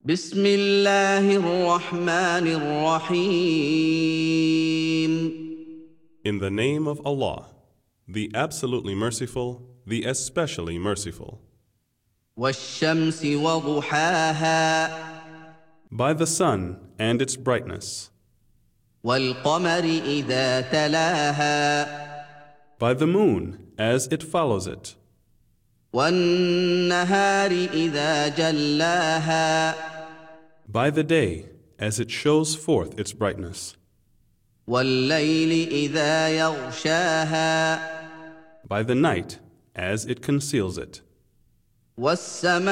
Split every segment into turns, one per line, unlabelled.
بسم الله الرحمن الرحيم.
In the name of Allah, the absolutely merciful, the especially merciful.
والشمس وضحاها
By the sun and its brightness.
والقمر إذا تلاها
By the moon as it follows it.
والنهار إذا جلاها
By the day as it shows forth its brightness.
والليل إذا يغشاها
By the night as it conceals it.
والسماء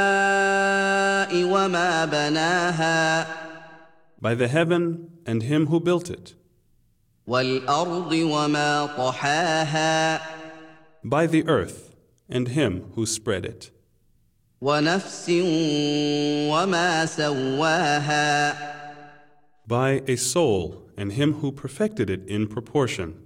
وما بناها
By the heaven and him who built it.
والأرض وما طحاها
By the earth and him who spread it.
ونفس وما سواها
By a soul and him who perfected it in proportion.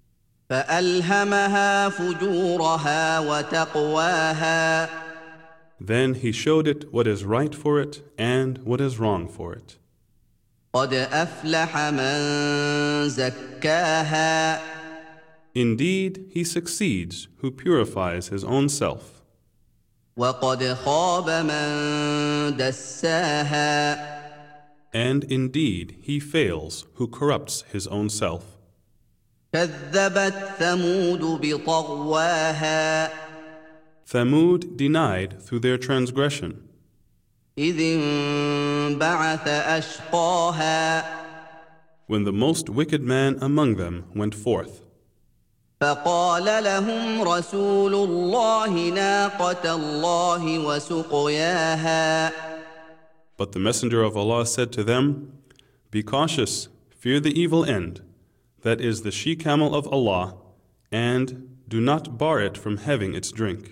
فألهمها فجورها وتقواها
Then he showed it what is right for it and what is wrong for it.
قد أفلح من زكاها
Indeed, he succeeds who purifies his own self.
وقد خاب من دساها
And indeed, he fails who corrupts his own self.
كذبت ثمود بطغواها
Thamud denied through their transgression.
إذ انبعث أشقاها
When the most wicked man among them went forth.
فقال لهم رسول الله ناقة الله وسقياها
But the Messenger of Allah said to them, Be cautious, fear the evil end, that is the she-camel of Allah, and do not bar it from having its drink.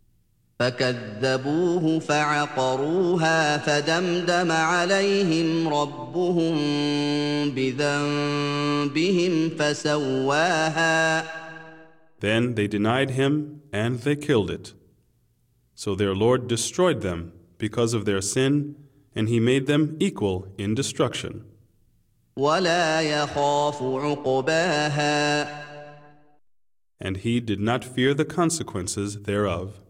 فكذبوه فعقروها فدمدم عليهم ربهم بذنبهم فسواها
Then they denied him and they killed it. So their Lord destroyed them because of their sin, and he made them equal in destruction.
ولا يخاف عقباها
And he did not fear the consequences thereof.